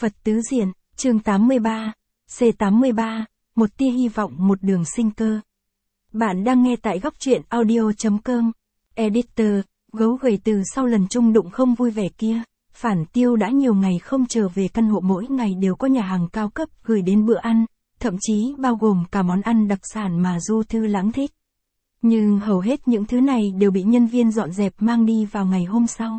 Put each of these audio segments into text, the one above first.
Phật tứ diện, chương 83, C83, một tia hy vọng một đường sinh cơ. Bạn đang nghe tại góc truyện audio.com. Editor, gấu gầy từ sau lần chung đụng không vui vẻ kia, Phản Tiêu đã nhiều ngày không trở về căn hộ mỗi ngày đều có nhà hàng cao cấp gửi đến bữa ăn, thậm chí bao gồm cả món ăn đặc sản mà Du Thư Lãng thích. Nhưng hầu hết những thứ này đều bị nhân viên dọn dẹp mang đi vào ngày hôm sau.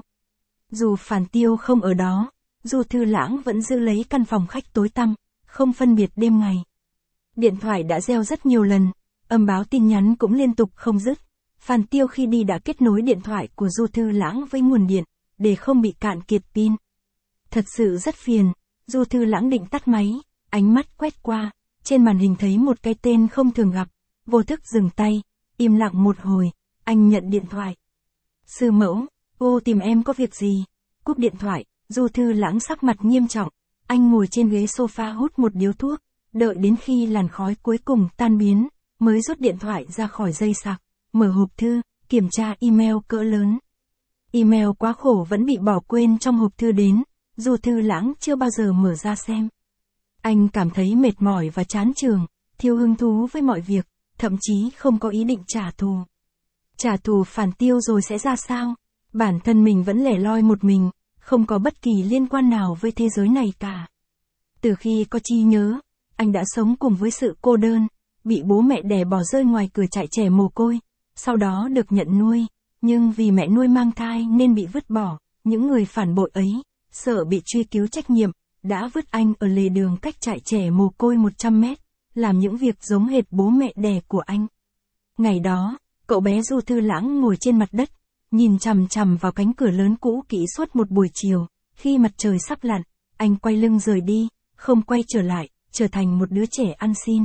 Dù Phản Tiêu không ở đó, Du Thư Lãng vẫn giữ lấy căn phòng khách tối tăm, không phân biệt đêm ngày. Điện thoại đã reo rất nhiều lần, âm báo tin nhắn cũng liên tục không dứt. Phản Tiêu khi đi đã kết nối điện thoại của Du Thư Lãng với nguồn điện, để không bị cạn kiệt pin. Thật sự rất phiền, Du Thư Lãng định tắt máy, ánh mắt quét qua, trên màn hình thấy một cái tên không thường gặp, vô thức dừng tay, im lặng một hồi, anh nhận điện thoại. Sư mẫu, cô tìm em có việc gì? Cúp điện thoại, Du Thư Lãng sắc mặt nghiêm trọng, anh ngồi trên ghế sofa hút một điếu thuốc, đợi đến khi làn khói cuối cùng tan biến, mới rút điện thoại ra khỏi dây sạc, mở hộp thư, kiểm tra email cỡ lớn. Email quá khổ vẫn bị bỏ quên trong hộp thư đến, Du Thư Lãng chưa bao giờ mở ra xem. Anh cảm thấy mệt mỏi và chán chường, thiếu hứng thú với mọi việc, thậm chí không có ý định trả thù. Trả thù Phản Tiêu rồi sẽ ra sao? Bản thân mình vẫn lẻ loi một mình, không có bất kỳ liên quan nào với thế giới này cả. Từ khi có trí nhớ, anh đã sống cùng với sự cô đơn, bị bố mẹ đẻ bỏ rơi ngoài cửa trại trẻ mồ côi, sau đó được nhận nuôi, nhưng vì mẹ nuôi mang thai nên bị vứt bỏ. Những người phản bội ấy, sợ bị truy cứu trách nhiệm, đã vứt anh ở lề đường cách trại trẻ mồ côi 100 mét, làm những việc giống hệt bố mẹ đẻ của anh. Ngày đó, cậu bé Du Thư Lãng ngồi trên mặt đất, nhìn chằm chằm vào cánh cửa lớn cũ kỹ suốt một buổi chiều. Khi mặt trời sắp lặn, anh quay lưng rời đi, không quay trở lại, trở thành một đứa trẻ ăn xin.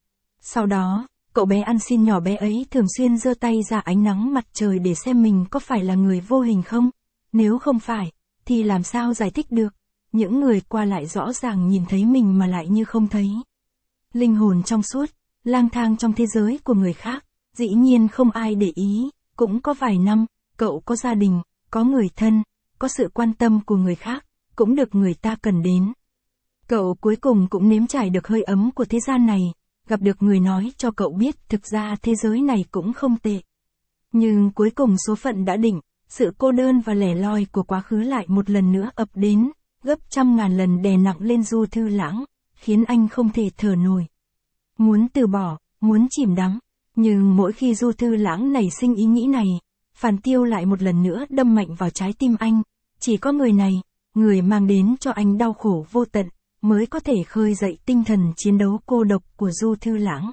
Sau đó, cậu bé ăn xin nhỏ bé ấy thường xuyên giơ tay ra ánh nắng mặt trời để xem mình có phải là người vô hình không. Nếu không phải, thì làm sao giải thích được? Những người qua lại rõ ràng nhìn thấy mình mà lại như không thấy. Linh hồn trong suốt, lang thang trong thế giới của người khác, dĩ nhiên không ai để ý. Cũng có vài năm, cậu có gia đình, có người thân, có sự quan tâm của người khác, cũng được người ta cần đến. Cậu cuối cùng cũng nếm trải được hơi ấm của thế gian này, gặp được người nói cho cậu biết thực ra thế giới này cũng không tệ. Nhưng cuối cùng số phận đã định, sự cô đơn và lẻ loi của quá khứ lại một lần nữa ập đến, gấp trăm ngàn lần đè nặng lên Du Thư Lãng, khiến anh không thể thở nổi. Muốn từ bỏ, muốn chìm đắm, nhưng mỗi khi Du Thư Lãng nảy sinh ý nghĩ này, Phản Tiêu lại một lần nữa đâm mạnh vào trái tim anh. Chỉ có người này, người mang đến cho anh đau khổ vô tận, mới có thể khơi dậy tinh thần chiến đấu cô độc của Du Thư Lãng.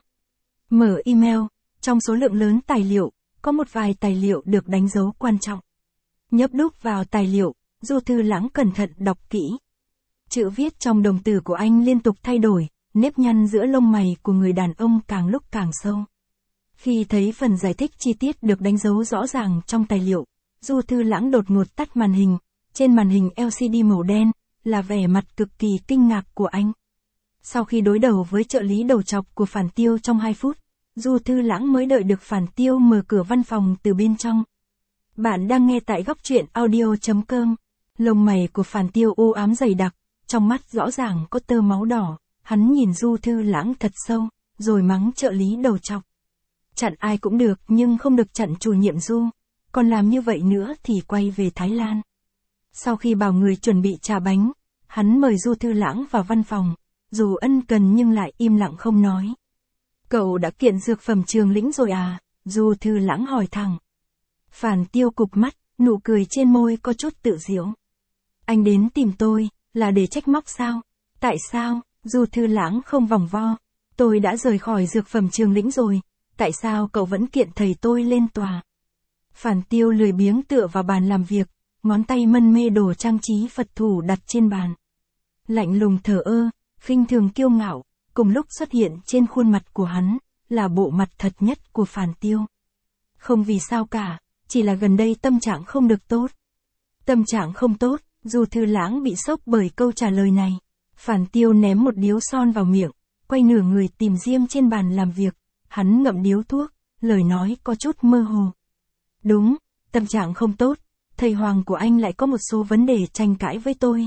Mở email, trong số lượng lớn tài liệu, có một vài tài liệu được đánh dấu quan trọng. Nhấp đúp vào tài liệu, Du Thư Lãng cẩn thận đọc kỹ. Chữ viết trong đồng tử của anh liên tục thay đổi, nếp nhăn giữa lông mày của người đàn ông càng lúc càng sâu. Khi thấy phần giải thích chi tiết được đánh dấu rõ ràng trong tài liệu, Du Thư Lãng đột ngột tắt màn hình. Trên màn hình LCD màu đen, là vẻ mặt cực kỳ kinh ngạc của anh. Sau khi đối đầu với trợ lý đầu trọc của Phản Tiêu trong 2 phút, Du Thư Lãng mới đợi được Phản Tiêu mở cửa văn phòng từ bên trong. Bạn đang nghe tại góc truyện audio.com. Lông mày của Phản Tiêu u ám dày đặc, trong mắt rõ ràng có tơ máu đỏ. Hắn nhìn Du Thư Lãng thật sâu, rồi mắng trợ lý đầu trọc. Chặn ai cũng được nhưng không được chặn chủ nhiệm Du. Còn làm như vậy nữa thì quay về Thái Lan. Sau khi bảo người chuẩn bị trà bánh, hắn mời Du Thư Lãng vào văn phòng, dù ân cần nhưng lại im lặng không nói. Cậu đã kiện dược phẩm Trường Lĩnh rồi à? Du Thư Lãng hỏi thẳng. Phản Tiêu cụp mắt, nụ cười trên môi có chút tự giễu. Anh đến tìm tôi, là để trách móc sao? Tại sao? Du Thư Lãng không vòng vo. Tôi đã rời khỏi dược phẩm Trường Lĩnh rồi, tại sao cậu vẫn kiện thầy tôi lên tòa? Phản Tiêu lười biếng tựa vào bàn làm việc, ngón tay mân mê đồ trang trí Phật thủ đặt trên bàn. Lạnh lùng thờ ơ, khinh thường kiêu ngạo, cùng lúc xuất hiện trên khuôn mặt của hắn, là bộ mặt thật nhất của Phản Tiêu. Không vì sao cả, chỉ là gần đây tâm trạng không được tốt. Tâm trạng không tốt, Du Thư Lãng bị sốc bởi câu trả lời này. Phản Tiêu ném một điếu son vào miệng, quay nửa người tìm diêm trên bàn làm việc, hắn ngậm điếu thuốc, lời nói có chút mơ hồ. Đúng, tâm trạng không tốt. Thầy Hoàng của anh lại có một số vấn đề tranh cãi với tôi.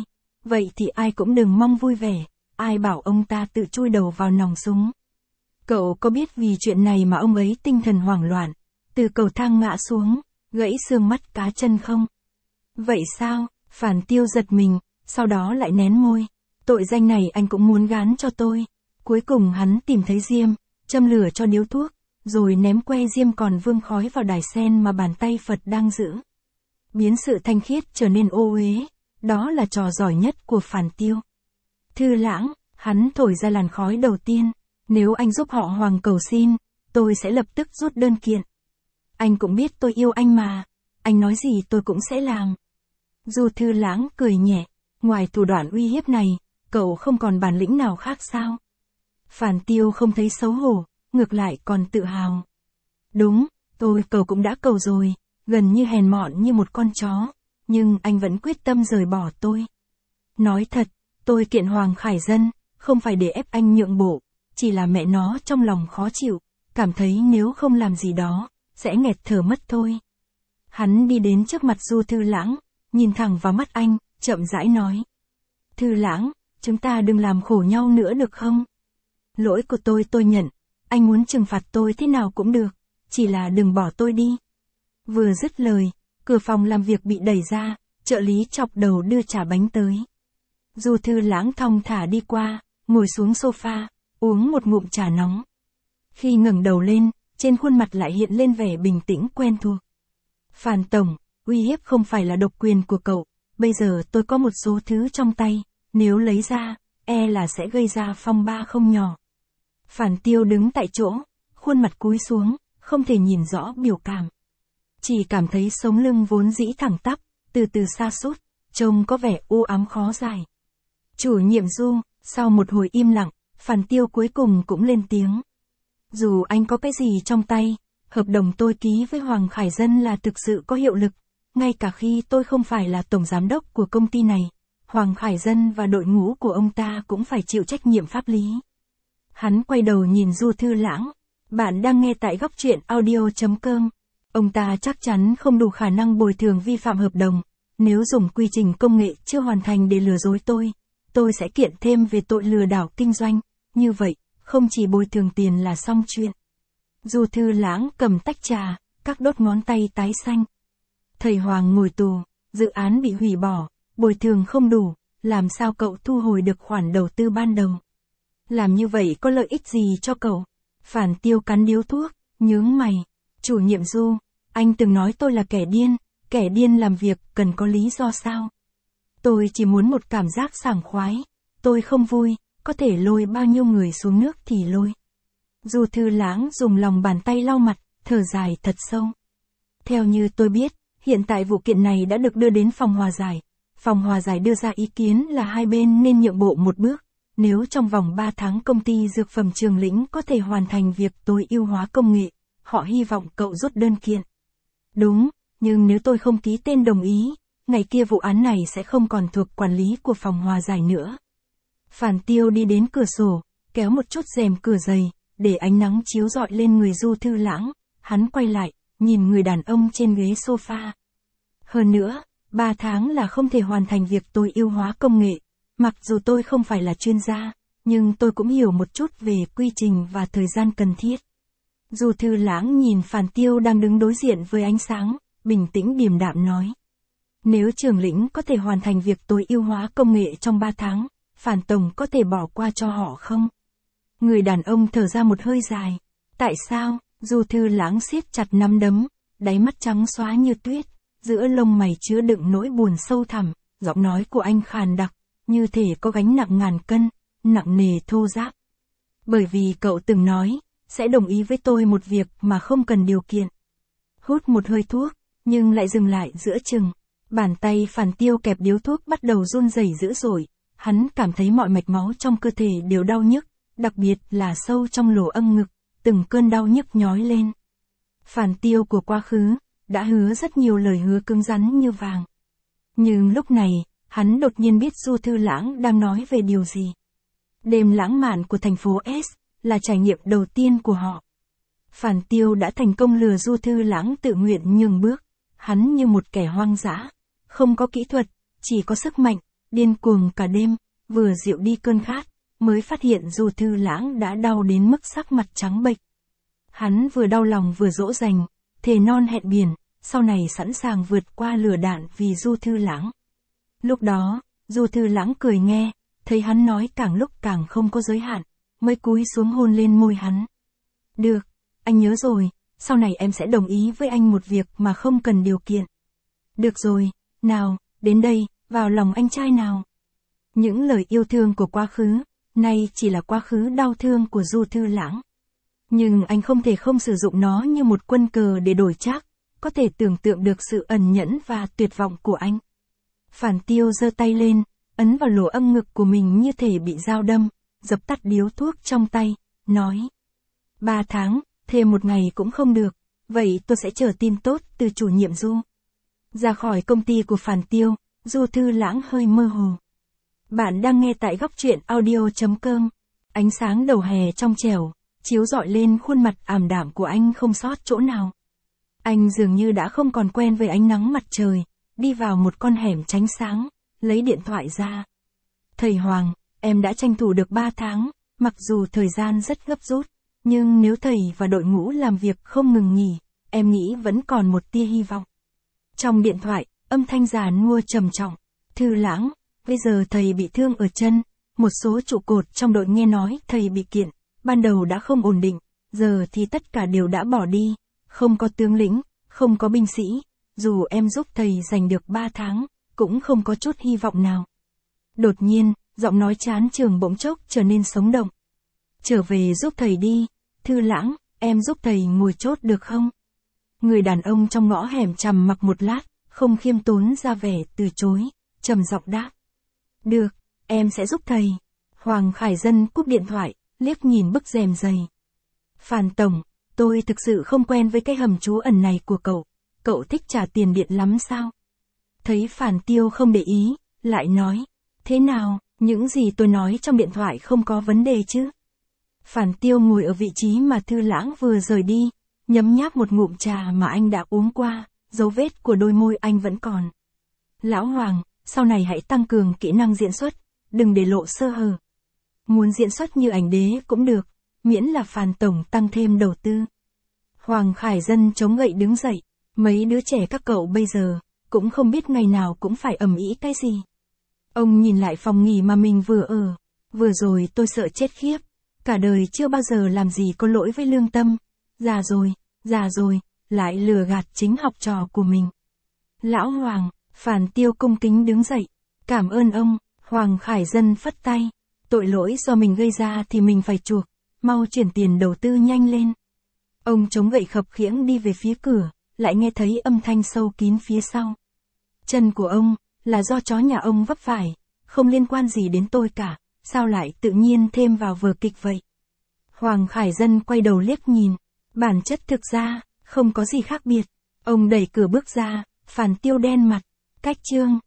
vậy thì ai cũng đừng mong vui vẻ, ai bảo ông ta tự chui đầu vào nòng súng. Cậu có biết vì chuyện này mà ông ấy tinh thần hoảng loạn, từ cầu thang ngã xuống, gãy xương mắt cá chân không? Vậy sao? Phản Tiêu giật mình, sau đó lại nén môi. Tội danh này anh cũng muốn gán cho tôi. Cuối cùng hắn tìm thấy diêm, châm lửa cho điếu thuốc, rồi ném que diêm còn vương khói vào đài sen mà bàn tay Phật đang giữ. Biến sự thanh khiết trở nên ô uế, đó là trò giỏi nhất của Phản Tiêu. Thư Lãng, hắn thổi ra làn khói đầu tiên, nếu anh giúp họ Hoàng cầu xin, tôi sẽ lập tức rút đơn kiện. Anh cũng biết tôi yêu anh mà, anh nói gì tôi cũng sẽ làm. Du Thư Lãng cười nhẹ, ngoài thủ đoạn uy hiếp này, cậu không còn bản lĩnh nào khác sao? Phản Tiêu không thấy xấu hổ, ngược lại còn tự hào. Đúng, cậu cũng đã cầu rồi, gần như hèn mọn như một con chó, nhưng anh vẫn quyết tâm rời bỏ tôi. Nói thật, tôi kiện Hoàng Khải Dân, không phải để ép anh nhượng bộ, chỉ là mẹ nó trong lòng khó chịu, cảm thấy nếu không làm gì đó, sẽ nghẹt thở mất thôi. Hắn đi đến trước mặt Du Thư Lãng, nhìn thẳng vào mắt anh, chậm rãi nói. Thư Lãng, chúng ta đừng làm khổ nhau nữa được không? Lỗi của tôi nhận, anh muốn trừng phạt tôi thế nào cũng được, chỉ là đừng bỏ tôi đi. Vừa dứt lời, cửa phòng làm việc bị đẩy ra, trợ lý chọc đầu đưa trà bánh tới. Du Thư Lãng thong thả đi qua, ngồi xuống sofa, uống một ngụm trà nóng. Khi ngẩng đầu lên, trên khuôn mặt lại hiện lên vẻ bình tĩnh quen thuộc. Phản tổng, uy hiếp không phải là độc quyền của cậu, bây giờ tôi có một số thứ trong tay, nếu lấy ra, là sẽ gây ra phong ba không nhỏ. Phản Tiêu đứng tại chỗ, khuôn mặt cúi xuống, không thể nhìn rõ biểu cảm. Chỉ cảm thấy sống lưng vốn dĩ thẳng tắp, từ từ sa sút, trông có vẻ u ám khó giải. Chủ nhiệm Du, sau một hồi im lặng, Phản Tiêu cuối cùng cũng lên tiếng. Dù anh có cái gì trong tay, hợp đồng tôi ký với Hoàng Khải Dân là thực sự có hiệu lực, ngay cả khi tôi không phải là tổng giám đốc của công ty này, Hoàng Khải Dân và đội ngũ của ông ta cũng phải chịu trách nhiệm pháp lý. Hắn quay đầu nhìn Du Thư Lãng, bạn đang nghe tại góc truyện audio.com. Ông ta chắc chắn không đủ khả năng bồi thường vi phạm hợp đồng, nếu dùng quy trình công nghệ chưa hoàn thành để lừa dối tôi sẽ kiện thêm về tội lừa đảo kinh doanh, như vậy, không chỉ bồi thường tiền là xong chuyện. Du Thư Lãng cầm tách trà, các đốt ngón tay tái xanh. Thầy Hoàng ngồi tù, dự án bị hủy bỏ, bồi thường không đủ, làm sao cậu thu hồi được khoản đầu tư ban đầu? Làm như vậy có lợi ích gì cho cậu? Phản Tiêu cắn điếu thuốc, nhướng mày. Chủ nhiệm Du, anh từng nói tôi là kẻ điên làm việc cần có lý do sao? Tôi chỉ muốn một cảm giác sảng khoái, tôi không vui, có thể lôi bao nhiêu người xuống nước thì lôi. Du Thư Lãng dùng lòng bàn tay lau mặt, thở dài thật sâu. Theo như tôi biết, hiện tại vụ kiện này đã được đưa đến phòng hòa giải. Phòng hòa giải đưa ra ý kiến là hai bên nên nhượng bộ một bước. Nếu trong vòng 3 tháng công ty dược phẩm Trường Lĩnh có thể hoàn thành việc tối ưu hóa công nghệ, họ hy vọng cậu rút đơn kiện. Đúng, nhưng nếu tôi không ký tên đồng ý, ngày kia vụ án này sẽ không còn thuộc quản lý của phòng hòa giải nữa. Phản Tiêu đi đến cửa sổ, kéo một chút rèm cửa dày, để ánh nắng chiếu rọi lên người Du Thư Lãng. Hắn quay lại, nhìn người đàn ông trên ghế sofa. Hơn nữa, 3 tháng là không thể hoàn thành việc tối ưu hóa công nghệ. Mặc dù tôi không phải là chuyên gia, nhưng tôi cũng hiểu một chút về quy trình và thời gian cần thiết. Du Thư Lãng nhìn Phản Tiêu đang đứng đối diện với ánh sáng, bình tĩnh điềm đạm nói. Nếu Trường Lĩnh có thể hoàn thành việc tối ưu hóa công nghệ trong 3 tháng, Phản tổng có thể bỏ qua cho họ không? Người đàn ông thở ra một hơi dài. Tại sao? Du Thư Lãng siết chặt nắm đấm, đáy mắt trắng xóa như tuyết, giữa lông mày chứa đựng nỗi buồn sâu thẳm, giọng nói của anh khàn đặc, như thể có gánh nặng ngàn cân, nặng nề thô ráp. Bởi vì cậu từng nói, sẽ đồng ý với tôi một việc mà không cần điều kiện. Hút một hơi thuốc, nhưng lại dừng lại giữa chừng. Bàn tay Phản Tiêu kẹp điếu thuốc bắt đầu run rẩy dữ dội, hắn cảm thấy mọi mạch máu trong cơ thể đều đau nhức, đặc biệt là sâu trong lỗ âm ngực, từng cơn đau nhức nhói lên. Phản Tiêu của quá khứ, đã hứa rất nhiều lời hứa cứng rắn như vàng. Nhưng lúc này, hắn đột nhiên biết Du Thư Lãng đang nói về điều gì. Đêm lãng mạn của thành phố S, là trải nghiệm đầu tiên của họ. Phản Tiêu đã thành công lừa Du Thư Lãng tự nguyện nhường bước, hắn như một kẻ hoang dã, không có kỹ thuật, chỉ có sức mạnh, điên cuồng cả đêm, vừa dịu đi cơn khát, mới phát hiện Du Thư Lãng đã đau đến mức sắc mặt trắng bệch. Hắn vừa đau lòng vừa dỗ dành, thề non hẹn biển, sau này sẵn sàng vượt qua lửa đạn vì Du Thư Lãng. Lúc đó, Du Thư Lãng cười nghe, thấy hắn nói càng lúc càng không có giới hạn, mới cúi xuống hôn lên môi hắn. Được, anh nhớ rồi, sau này em sẽ đồng ý với anh một việc mà không cần điều kiện. Được rồi, nào, đến đây, vào lòng anh trai nào. Những lời yêu thương của quá khứ, nay chỉ là quá khứ đau thương của Du Thư Lãng. Nhưng anh không thể không sử dụng nó như một quân cờ để đổi trác, có thể tưởng tượng được sự ẩn nhẫn và tuyệt vọng của anh. Phản Tiêu giơ tay lên, ấn vào lỗ âm ngực của mình như thể bị dao đâm, dập tắt điếu thuốc trong tay, nói. 3 tháng, thêm một ngày cũng không được, vậy tôi sẽ chờ tin tốt từ chủ nhiệm Du. Ra khỏi công ty của Phản Tiêu, Du Thư Lãng hơi mơ hồ. Bạn đang nghe tại góc truyện audio.com. Ánh sáng đầu hè trong trẻo, chiếu rọi lên khuôn mặt ảm đạm của anh không sót chỗ nào. Anh dường như đã không còn quen với ánh nắng mặt trời, đi vào một con hẻm tránh sáng, lấy điện thoại ra. Thầy Hoàng, em đã tranh thủ được 3 tháng, mặc dù thời gian rất gấp rút, nhưng nếu thầy và đội ngũ làm việc không ngừng nghỉ, em nghĩ vẫn còn một tia hy vọng. Trong điện thoại, âm thanh già nua trầm trọng. Thư Lãng, bây giờ thầy bị thương ở chân, một số trụ cột trong đội nghe nói thầy bị kiện, ban đầu đã không ổn định, giờ thì tất cả đều đã bỏ đi, không có tướng lĩnh, không có binh sĩ, dù em giúp thầy giành được 3 tháng, cũng không có chút hy vọng nào. Đột nhiên, giọng nói chán chường bỗng chốc trở nên sống động. Trở về giúp thầy đi, Thư Lãng, em giúp thầy ngồi chốt được không? Người đàn ông trong ngõ hẻm trầm mặc một lát, không khiêm tốn ra vẻ từ chối, trầm giọng đáp. Được, em sẽ giúp thầy. Hoàng Khải Dân cúp điện thoại, liếc nhìn bức rèm dày. Phàn tổng, tôi thực sự không quen với cái hầm trú ẩn này của cậu thích trả tiền điện lắm sao? Thấy Phàn Tiêu không để ý, lại nói, thế nào, những gì tôi nói trong điện thoại không có vấn đề chứ? Phàn Tiêu ngồi ở vị trí mà Thư Lãng vừa rời đi, nhấm nháp một ngụm trà mà anh đã uống qua, dấu vết của đôi môi anh vẫn còn. Lão Hoàng, sau này hãy tăng cường kỹ năng diễn xuất, đừng để lộ sơ hở. Muốn diễn xuất như ảnh đế cũng được, miễn là Phàn tổng tăng thêm đầu tư. Hoàng Khải Dân chống gậy đứng dậy, mấy đứa trẻ các cậu bây giờ, cũng không biết ngày nào cũng phải ầm ĩ cái gì. Ông nhìn lại phòng nghỉ mà mình vừa ở, vừa rồi tôi sợ chết khiếp, cả đời chưa bao giờ làm gì có lỗi với lương tâm, già rồi, lại lừa gạt chính học trò của mình. Lão Hoàng, Phàn Tiêu cung kính đứng dậy, cảm ơn ông. Hoàng Khải Dân phất tay, tội lỗi do mình gây ra thì mình phải chuộc, mau chuyển tiền đầu tư nhanh lên. Ông chống gậy khập khiễng đi về phía cửa, lại nghe thấy âm thanh sâu kín phía sau. Chân của ông, là do chó nhà ông vấp phải, không liên quan gì đến tôi cả, sao lại tự nhiên thêm vào vở kịch vậy? Hoàng Khải Dân quay đầu liếc nhìn, bản chất thực ra, không có gì khác biệt. Ông đẩy cửa bước ra, Phàn Tiêu đen mặt, cách chương.